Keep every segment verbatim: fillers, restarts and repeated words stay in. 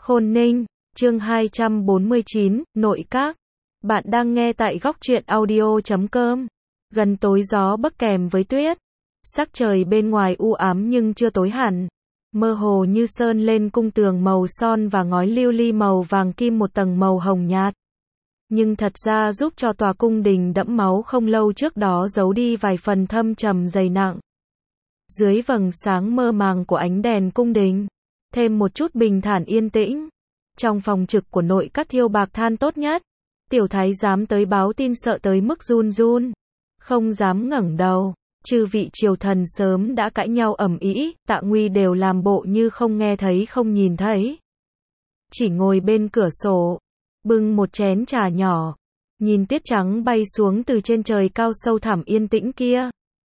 Khôn Ninh, chương hai trăm bốn mươi chín, Nội Các. Bạn đang nghe tại góc truyện audio chấm com. Gần tối gió bấc kèm với tuyết. Sắc trời bên ngoài u ám nhưng chưa tối hẳn. Mơ hồ như sơn lên cung tường màu son và ngói lưu ly màu vàng kim một tầng màu hồng nhạt. Nhưng thật ra giúp cho tòa cung đình đẫm máu không lâu trước đó giấu đi vài phần thâm trầm dày nặng. Dưới vầng sáng mơ màng của ánh đèn cung đình, thêm một chút bình thản yên tĩnh. Trong phòng trực của nội các thiêu bạc than tốt nhất, tiểu thái giám tới báo tin sợ tới mức run run, không dám ngẩng đầu. Chư vị triều thần sớm đã cãi nhau ầm ĩ, Tạ Nguy đều làm bộ như không nghe thấy không nhìn thấy. Chỉ ngồi bên cửa sổ, bưng một chén trà nhỏ, nhìn tiết trắng bay xuống từ trên trời cao sâu thẳm yên tĩnh kia.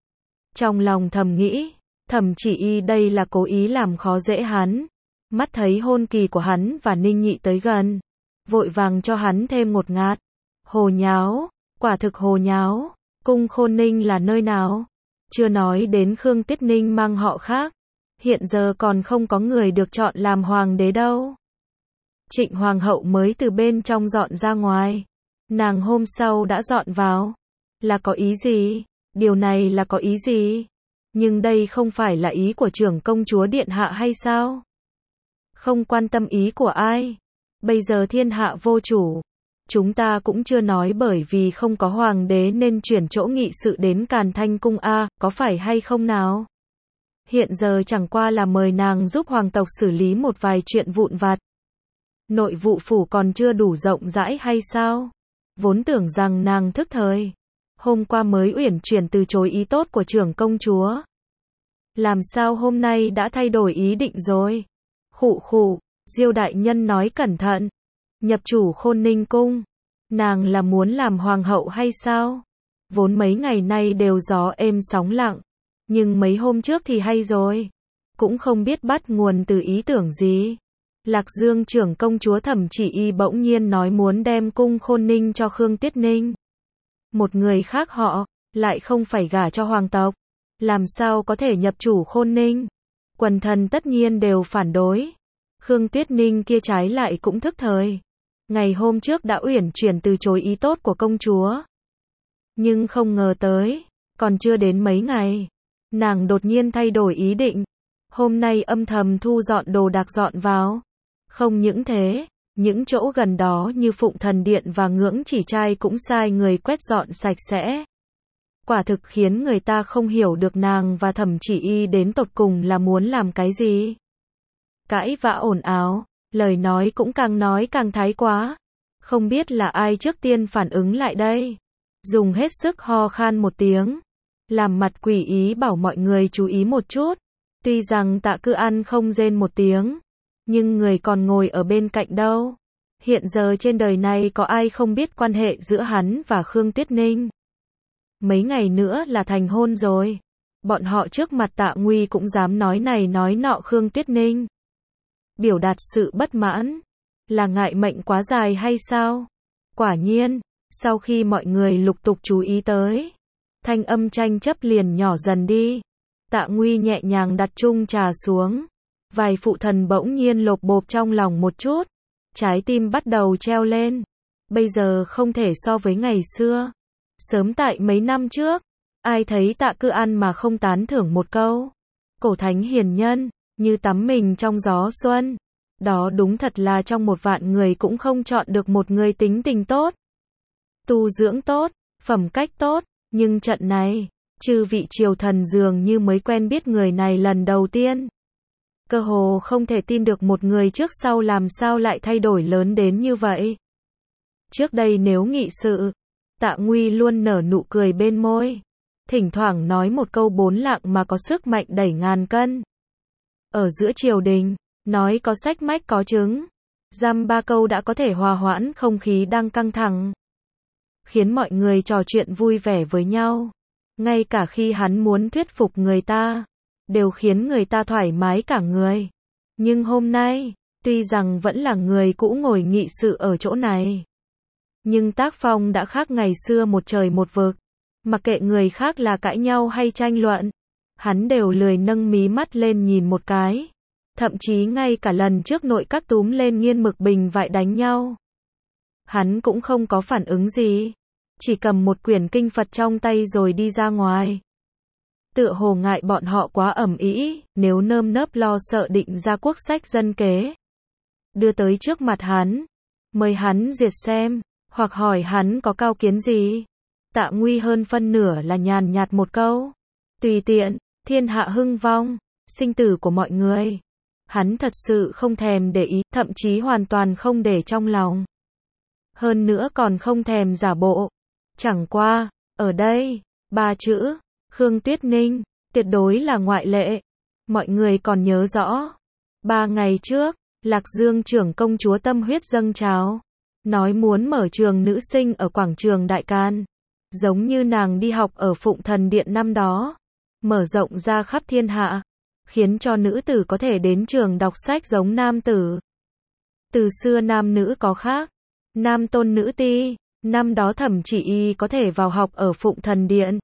Trong lòng thầm nghĩ, Thẩm Chỉ Y đây là cố ý làm khó dễ hắn. Mắt thấy hôn kỳ của hắn và Ninh Nhị tới gần, vội vàng cho hắn thêm một ngạt. Hồ nháo, quả thực hồ nháo. Cung Khôn Ninh là nơi nào? Chưa nói đến Khương Tiết Ninh mang họ khác, hiện giờ còn không có người được chọn làm hoàng đế đâu. Trịnh hoàng hậu mới từ bên trong dọn ra ngoài, nàng hôm sau đã dọn vào. Là có ý gì? Điều này là có ý gì? Nhưng đây không phải là ý của trưởng công chúa điện hạ hay sao? Không quan tâm ý của ai. Bây giờ thiên hạ vô chủ. Chúng ta cũng chưa nói bởi vì không có hoàng đế nên chuyển chỗ nghị sự đến Càn Thanh cung a, có phải hay không nào? Hiện giờ chẳng qua là mời nàng giúp hoàng tộc xử lý một vài chuyện vụn vặt. Nội vụ phủ còn chưa đủ rộng rãi hay sao? Vốn tưởng rằng nàng thức thời. Hôm qua mới uyển chuyển từ chối ý tốt của trưởng công chúa. Làm sao hôm nay đã thay đổi ý định rồi? Khụ khụ, Diêu đại nhân nói cẩn thận. Nhập chủ Khôn Ninh cung, nàng là muốn làm hoàng hậu hay sao? Vốn mấy ngày nay đều gió êm sóng lặng, nhưng mấy hôm trước thì hay rồi. Cũng không biết bắt nguồn từ ý tưởng gì. Lạc Dương trưởng công chúa Thẩm Chỉ Y bỗng nhiên nói muốn đem cung Khôn Ninh cho Khương Tiết Ninh. Một người khác họ, lại không phải gả cho hoàng tộc. Làm sao có thể nhập chủ Khôn Ninh? Quần thần tất nhiên đều phản đối. Khương Tiết Ninh kia trái lại cũng thức thời. Ngày hôm trước đã uyển chuyển từ chối ý tốt của công chúa. Nhưng không ngờ tới, còn chưa đến mấy ngày, nàng đột nhiên thay đổi ý định. Hôm nay âm thầm thu dọn đồ đạc dọn vào. Không những thế, những chỗ gần đó như Phụng Thần Điện và Ngưỡng Chỉ Trai cũng sai người quét dọn sạch sẽ. Quả thực khiến người ta không hiểu được nàng và Thẩm Chỉ Y đến tột cùng là muốn làm cái gì. Cãi vã ồn ào, lời nói cũng càng nói càng thái quá. Không biết là ai trước tiên phản ứng lại đây. Dùng hết sức ho khan một tiếng, làm mặt quỷ ý bảo mọi người chú ý một chút. Tuy rằng Tạ Cư Ăn không rên một tiếng, nhưng người còn ngồi ở bên cạnh đâu. Hiện giờ trên đời này có ai không biết quan hệ giữa hắn và Khương Tiết Ninh. Mấy ngày nữa là thành hôn rồi. Bọn họ trước mặt Tạ Nguy cũng dám nói này nói nọ Khương Tiết Ninh. Biểu đạt sự bất mãn. Là ngại mệnh quá dài hay sao? Quả nhiên, sau khi mọi người lục tục chú ý tới, thanh âm tranh chấp liền nhỏ dần đi. Tạ Nguy nhẹ nhàng đặt chung trà xuống. Vài phụ thần bỗng nhiên lột bột trong lòng một chút. Trái tim bắt đầu treo lên. Bây giờ không thể so với ngày xưa. Sớm tại mấy năm trước, ai thấy Tạ Cư Ăn mà không tán thưởng một câu. Cổ thánh hiền nhân, như tắm mình trong gió xuân. Đó đúng thật là trong một vạn người cũng không chọn được một người tính tình tốt, tu dưỡng tốt, phẩm cách tốt. Nhưng trận này, chư vị triều thần dường như mới quen biết người này lần đầu tiên. Cơ hồ không thể tin được một người trước sau làm sao lại thay đổi lớn đến như vậy. Trước đây nếu nghị sự, Tạ Nguy luôn nở nụ cười bên môi, thỉnh thoảng nói một câu bốn lạng mà có sức mạnh đẩy ngàn cân. Ở giữa triều đình, nói có sách mách có chứng, dăm ba câu đã có thể hòa hoãn không khí đang căng thẳng, khiến mọi người trò chuyện vui vẻ với nhau. Ngay cả khi hắn muốn thuyết phục người ta, đều khiến người ta thoải mái cả người. Nhưng hôm nay, tuy rằng vẫn là người cũ ngồi nghị sự ở chỗ này, nhưng tác phong đã khác ngày xưa một trời một vực. Mặc kệ người khác là cãi nhau hay tranh luận, hắn đều lười nâng mí mắt lên nhìn một cái. Thậm chí ngay cả lần trước nội các túm lên nghiên mực bình vại đánh nhau, hắn cũng không có phản ứng gì, chỉ cầm một quyển kinh Phật trong tay rồi đi ra ngoài. Tựa hồ ngại bọn họ quá ầm ĩ, nếu nơm nớp lo sợ định ra quốc sách dân kế, đưa tới trước mặt hắn, mời hắn duyệt xem, hoặc hỏi hắn có cao kiến gì. Tạ Nguy hơn phân nửa là nhàn nhạt một câu, tùy tiện, thiên hạ hưng vong, sinh tử của mọi người. Hắn thật sự không thèm để ý, thậm chí hoàn toàn không để trong lòng. Hơn nữa còn không thèm giả bộ. Chẳng qua, ở đây, ba chữ, Khương Tuyết Ninh, tuyệt đối là ngoại lệ. Mọi người còn nhớ rõ. Ba ngày trước, Lạc Dương trưởng công chúa tâm huyết dâng trào, nói muốn mở trường nữ sinh ở quảng trường Đại Can, giống như nàng đi học ở Phụng Thần Điện năm đó, mở rộng ra khắp thiên hạ, khiến cho nữ tử có thể đến trường đọc sách giống nam tử. Từ xưa nam nữ có khác, nam tôn nữ ti, năm đó Thẩm Chỉ Y có thể vào học ở Phụng Thần Điện,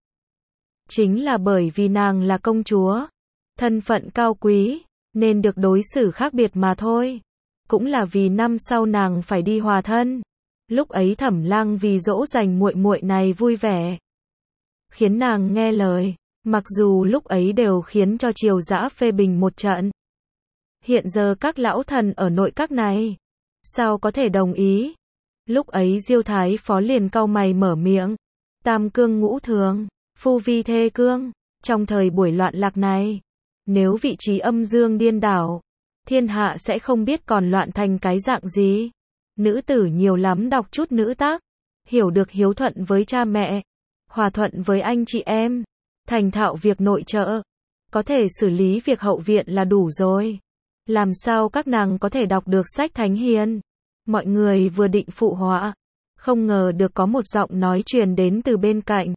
chính là bởi vì nàng là công chúa, thân phận cao quý, nên được đối xử khác biệt mà thôi. Cũng là vì năm sau nàng phải đi hòa thân. Lúc ấy Thẩm Lang vì dỗ dành muội muội này vui vẻ, khiến nàng nghe lời, mặc dù lúc ấy đều khiến cho triều dã phê bình một trận. Hiện giờ các lão thần ở nội các này, sao có thể đồng ý? Lúc ấy Diêu Thái Phó liền cau mày mở miệng, tam cương ngũ thường, phu vi thê cương, trong thời buổi loạn lạc này, nếu vị trí âm dương điên đảo, thiên hạ sẽ không biết còn loạn thành cái dạng gì. Nữ tử nhiều lắm đọc chút nữ tác, hiểu được hiếu thuận với cha mẹ, hòa thuận với anh chị em, thành thạo việc nội trợ, có thể xử lý việc hậu viện là đủ rồi. Làm sao các nàng có thể đọc được sách thánh hiền? Mọi người vừa định phụ họa, không ngờ được có một giọng nói truyền đến từ bên cạnh.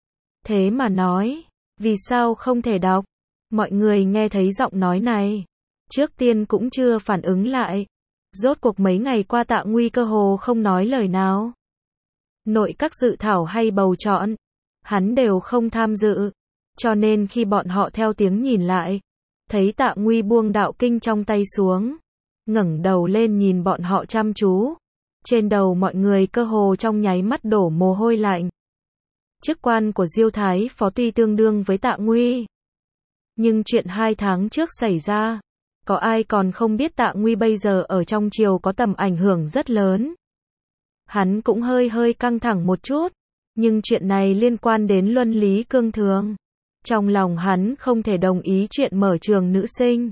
Thế mà nói, vì sao không thể đọc? Mọi người nghe thấy giọng nói này, trước tiên cũng chưa phản ứng lại. Rốt cuộc mấy ngày qua Tạ Nguy cơ hồ không nói lời nào. Nội các dự thảo hay bầu chọn, hắn đều không tham dự. Cho nên khi bọn họ theo tiếng nhìn lại, thấy Tạ Nguy buông đạo kinh trong tay xuống, ngẩng đầu lên nhìn bọn họ chăm chú. Trên đầu mọi người cơ hồ trong nháy mắt đổ mồ hôi lạnh. Chức quan của Diêu Thái Phó tuy tương đương với Tạ Nguy, nhưng chuyện hai tháng trước xảy ra, có ai còn không biết Tạ Nguy bây giờ ở trong triều có tầm ảnh hưởng rất lớn. Hắn cũng hơi hơi căng thẳng một chút, nhưng chuyện này liên quan đến luân lý cương thường. Trong lòng hắn không thể đồng ý chuyện mở trường nữ sinh.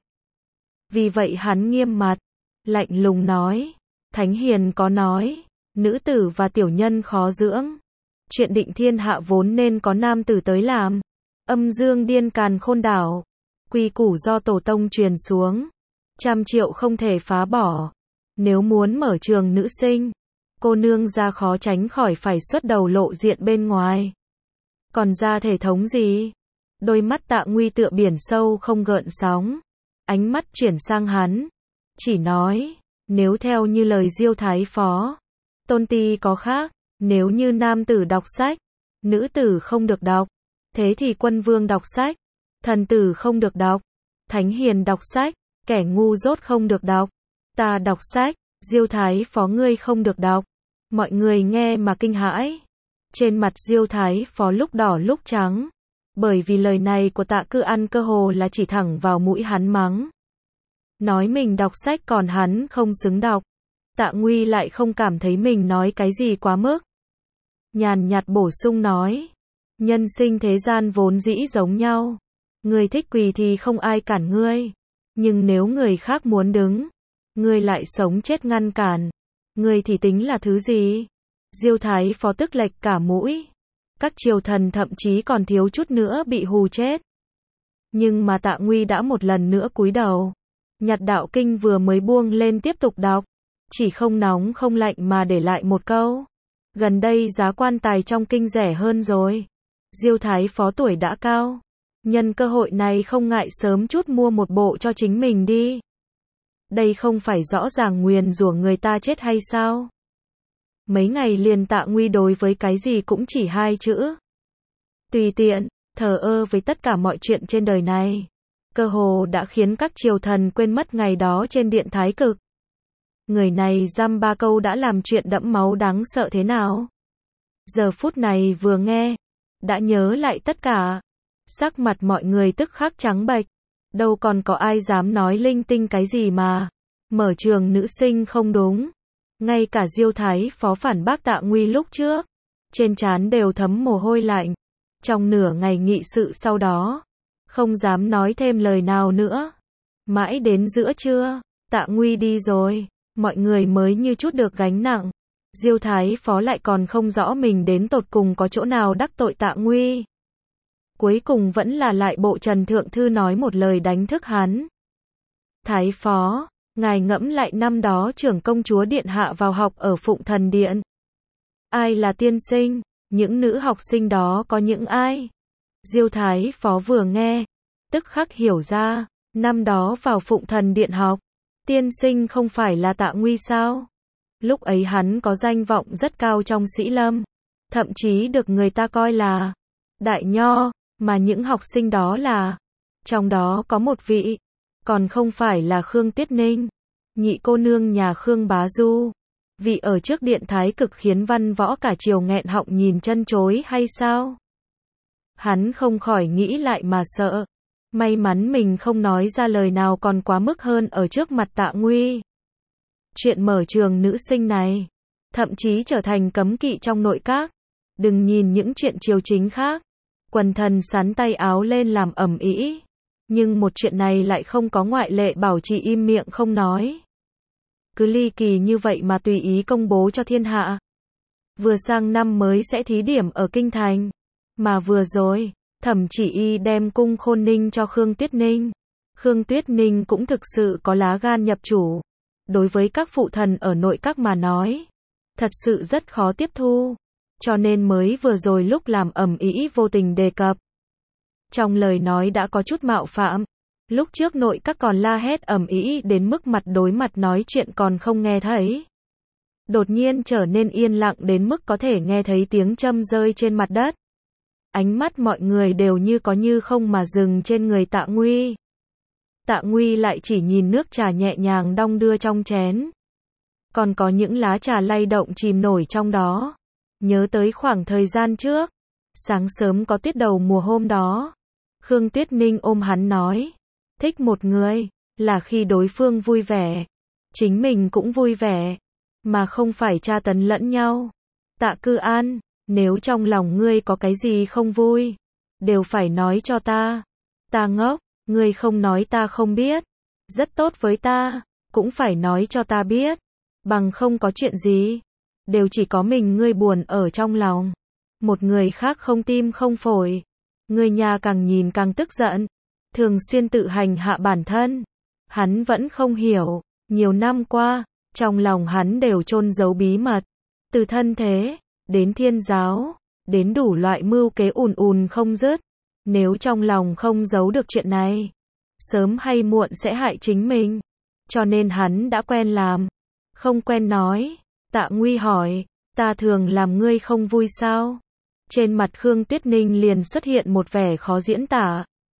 Vì vậy hắn nghiêm mặt, lạnh lùng nói, Thánh Hiền có nói, nữ tử và tiểu nhân khó dưỡng. Chuyện định thiên hạ vốn nên có nam tử tới làm. Âm dương điên càn khôn đảo. Quy củ do tổ tông truyền xuống, trăm triệu không thể phá bỏ. Nếu muốn mở trường nữ sinh, cô nương ra khó tránh khỏi phải xuất đầu lộ diện bên ngoài. Còn ra thể thống gì? Đôi mắt Tạ Nguy tựa biển sâu không gợn sóng, ánh mắt chuyển sang hắn, chỉ nói, nếu theo như lời Diêu Thái Phó, tôn ti có khác, nếu như nam tử đọc sách, nữ tử không được đọc, thế thì quân vương đọc sách, thần tử không được đọc, thánh hiền đọc sách, kẻ ngu dốt không được đọc, ta đọc sách, Diêu Thái Phó ngươi không được đọc. Mọi người nghe mà kinh hãi. Trên mặt Diêu Thái Phó lúc đỏ lúc trắng, bởi vì lời này của Tạ Cư Ăn cơ hồ là chỉ thẳng vào mũi hắn mắng. Nói mình đọc sách còn hắn không xứng đọc. Tạ Nguy lại không cảm thấy mình nói cái gì quá mức. Nhàn nhạt bổ sung nói, nhân sinh thế gian vốn dĩ giống nhau. Người thích quỳ thì không ai cản ngươi. Nhưng nếu người khác muốn đứng, ngươi lại sống chết ngăn cản. Ngươi thì tính là thứ gì? Diêu Thái Phó tức lệch cả mũi. Các triều thần thậm chí còn thiếu chút nữa bị hù chết. Nhưng mà Tạ Nguy đã một lần nữa cúi đầu. Nhặt đạo kinh vừa mới buông lên tiếp tục đọc. Chỉ không nóng không lạnh mà để lại một câu. Gần đây giá quan tài trong kinh rẻ hơn rồi. Diêu Thái Phó tuổi đã cao. Nhân cơ hội này không ngại sớm chút mua một bộ cho chính mình đi. Đây không phải rõ ràng nguyền rủa người ta chết hay sao? Mấy ngày liền Tạ Nguy đối với cái gì cũng chỉ hai chữ. Tùy tiện, thờ ơ với tất cả mọi chuyện trên đời này. cơ hồ đã khiến các triều thần quên mất ngày đó trên điện Thái Cực. Người này dăm ba câu đã làm chuyện đẫm máu đáng sợ thế nào. Giờ phút này vừa nghe, đã nhớ lại tất cả. Sắc mặt mọi người tức khắc trắng bệch. Đâu còn có ai dám nói linh tinh cái gì mà. Mở trường nữ sinh không đúng. Ngay cả Diêu Thái Phó phản bác Tạ Nguy lúc trước. Trên trán đều thấm mồ hôi lạnh. Trong nửa ngày nghị sự sau đó. Không dám nói thêm lời nào nữa. Mãi đến giữa trưa, Tạ Nguy đi rồi. Mọi người mới như chút được gánh nặng. Diêu Thái Phó lại còn không rõ mình đến tột cùng có chỗ nào đắc tội Tạ Nguy. Cuối cùng vẫn là lại bộ Trần Thượng Thư nói một lời đánh thức hắn. Thái Phó, ngài ngẫm lại năm đó trưởng công chúa điện hạ vào học ở Phụng Thần Điện. Ai là tiên sinh? Những nữ học sinh đó có những ai? Diêu Thái Phó vừa nghe, tức khắc hiểu ra, năm đó vào Phụng Thần Điện học, tiên sinh không phải là Tạ Nguy sao? Lúc ấy hắn có danh vọng rất cao trong sĩ lâm, thậm chí được người ta coi là đại nho, mà những học sinh đó là, trong đó có một vị, còn không phải là Khương Tuyết Ninh, nhị cô nương nhà Khương Bá Du, vị ở trước điện Thái Cực khiến văn võ cả triều nghẹn họng nhìn chân chối hay sao? Hắn không khỏi nghĩ lại mà sợ. May mắn mình không nói ra lời nào còn quá mức hơn ở trước mặt Tạ Nguy. Chuyện mở trường nữ sinh này, thậm chí trở thành cấm kỵ trong nội các. Đừng nhìn những chuyện triều chính khác. Quần thần sắn tay áo lên làm ầm ĩ. Nhưng một chuyện này lại không có ngoại lệ bảo trì im miệng không nói. Cứ ly kỳ như vậy mà tùy ý công bố cho thiên hạ. Vừa sang năm mới sẽ thí điểm ở Kinh Thành. Mà vừa rồi, Thẩm Chỉ Y đem cung Khôn Ninh cho Khương Tuyết Ninh. Khương Tuyết Ninh cũng thực sự có lá gan nhập chủ. Đối với các phụ thần ở nội các mà nói, thật sự rất khó tiếp thu. Cho nên mới vừa rồi lúc làm ầm ĩ vô tình đề cập. Trong lời nói đã có chút mạo phạm. Lúc trước nội các còn la hét ầm ĩ đến mức mặt đối mặt nói chuyện còn không nghe thấy. Đột nhiên trở nên yên lặng đến mức có thể nghe thấy tiếng châm rơi trên mặt đất. Ánh mắt mọi người đều như có như không mà dừng trên người Tạ Nguy. Tạ Nguy lại chỉ nhìn nước trà nhẹ nhàng đong đưa trong chén. Còn có những lá trà lay động chìm nổi trong đó. Nhớ tới khoảng thời gian trước, sáng sớm có tuyết đầu mùa hôm đó. Khương Tuyết Ninh ôm hắn nói, thích một người, là khi đối phương vui vẻ, chính mình cũng vui vẻ, mà không phải tra tấn lẫn nhau. Tạ Cư An, nếu trong lòng ngươi có cái gì không vui, đều phải nói cho ta. Ta ngốc, ngươi không nói ta không biết. Rất tốt với ta, cũng phải nói cho ta biết. Bằng không có chuyện gì, đều chỉ có mình ngươi buồn ở trong lòng. Một người khác không tim không phổi. Ngươi nhà càng nhìn càng tức giận, thường xuyên tự hành hạ bản thân. Hắn vẫn không hiểu, nhiều năm qua, trong lòng hắn đều chôn giấu bí mật. Từ thân thế, đến thiên giáo, đến đủ loại mưu kế ùn ùn không dứt. Nếu trong lòng không giấu được chuyện này, sớm hay muộn sẽ hại chính mình. Cho nên hắn đã quen làm, không quen nói. Tạ Nguy hỏi, ta thường làm ngươi không vui sao? Trên mặt Khương Tuyết Ninh liền xuất hiện một vẻ khó diễn tả.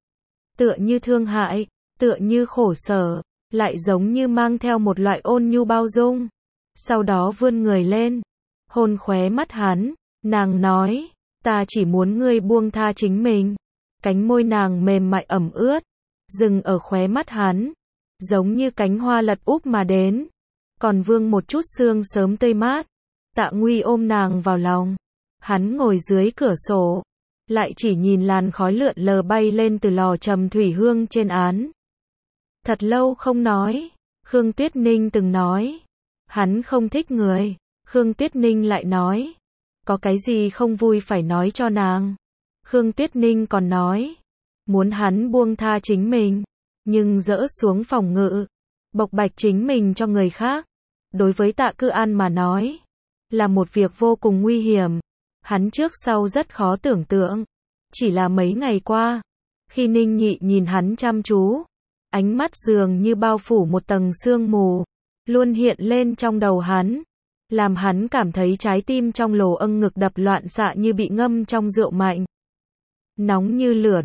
Tựa như thương hại, tựa như khổ sở, lại giống như mang theo một loại ôn nhu bao dung. Sau đó vươn người lên, hôn khóe mắt hắn, nàng nói, ta chỉ muốn ngươi buông tha chính mình. Cánh môi nàng mềm mại ẩm ướt, dừng ở khóe mắt hắn, giống như cánh hoa lật úp mà đến, còn vương một chút sương sớm tươi mát. Tạ Nguy ôm nàng vào lòng, hắn ngồi dưới cửa sổ, lại chỉ nhìn làn khói lượn lờ bay lên từ lò trầm thủy hương trên án. Thật lâu không nói, Khương Tuyết Ninh từng nói, hắn không thích người. Khương Tuyết Ninh lại nói, có cái gì không vui phải nói cho nàng. Khương Tuyết Ninh còn nói, muốn hắn buông tha chính mình, nhưng dỡ xuống phòng ngự, bộc bạch chính mình cho người khác. Đối với Tạ Cư An mà nói, là một việc vô cùng nguy hiểm. Hắn trước sau rất khó tưởng tượng. Chỉ là mấy ngày qua, khi Ninh Nhị nhìn hắn chăm chú, ánh mắt dường như bao phủ một tầng sương mù, luôn hiện lên trong đầu hắn, làm hắn cảm thấy trái tim trong lồ âng ngực đập loạn xạ như bị ngâm trong rượu mạnh. Nóng như lửa đốt,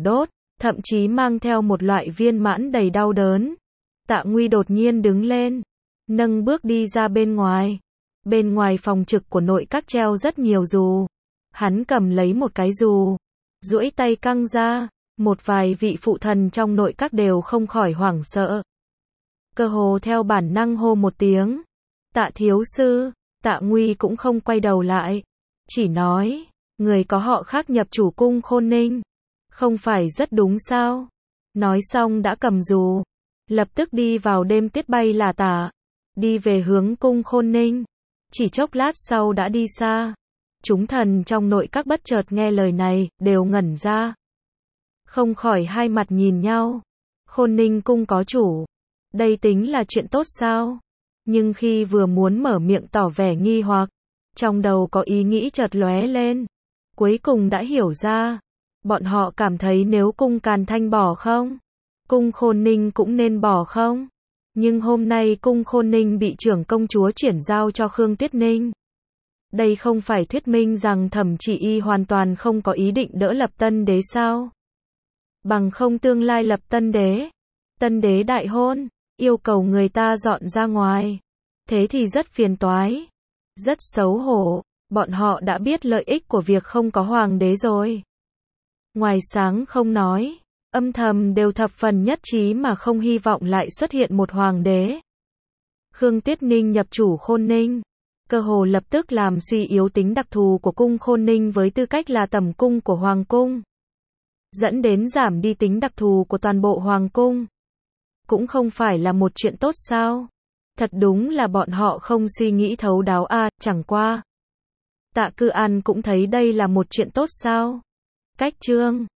thậm chí mang theo một loại viên mãn đầy đau đớn. Tạ Nguy đột nhiên đứng lên, nâng bước đi ra bên ngoài. Bên ngoài phòng trực của nội các treo rất nhiều dù. Hắn cầm lấy một cái dù, duỗi tay căng ra, một vài vị phụ thần trong nội các đều không khỏi hoảng sợ. Cơ hồ theo bản năng hô một tiếng, Tạ thiếu sư. Tạ Nguy cũng không quay đầu lại, chỉ nói, người có họ khác nhập chủ cung Khôn Ninh, không phải rất đúng sao? Nói xong đã cầm dù, lập tức đi vào đêm tuyết bay là tả, đi về hướng cung Khôn Ninh. Chỉ chốc lát sau đã đi xa. Chúng thần trong nội các bất chợt nghe lời này, đều ngẩn ra. Không khỏi hai mặt nhìn nhau. Khôn Ninh cung có chủ, đây tính là chuyện tốt sao? Nhưng khi vừa muốn mở miệng tỏ vẻ nghi hoặc, trong đầu có ý nghĩ chợt lóe lên. Cuối cùng đã hiểu ra. Bọn họ cảm thấy nếu cung Càn Thanh bỏ không, cung Khôn Ninh cũng nên bỏ không? Nhưng hôm nay cung Khôn Ninh bị trưởng công chúa chuyển giao cho Khương Tuyết Ninh. Đây không phải thuyết minh rằng Thẩm Chỉ Y hoàn toàn không có ý định đỡ lập tân đế sao? Bằng không tương lai lập tân đế, tân đế đại hôn, yêu cầu người ta dọn ra ngoài. Thế thì rất phiền toái, rất xấu hổ. Bọn họ đã biết lợi ích của việc không có hoàng đế rồi. Ngoài sáng không nói, âm thầm đều thập phần nhất trí mà không hy vọng lại xuất hiện một hoàng đế. Khương Tuyết Ninh nhập chủ Khôn Ninh, cơ hồ lập tức làm suy yếu tính đặc thù của cung Khôn Ninh với tư cách là tẩm cung của hoàng cung, dẫn đến giảm đi tính đặc thù của toàn bộ hoàng cung. Cũng không phải là một chuyện tốt sao? Thật đúng là bọn họ không suy nghĩ thấu đáo a, à, chẳng qua Tạ Cư An cũng thấy đây là một chuyện tốt sao? Cách chương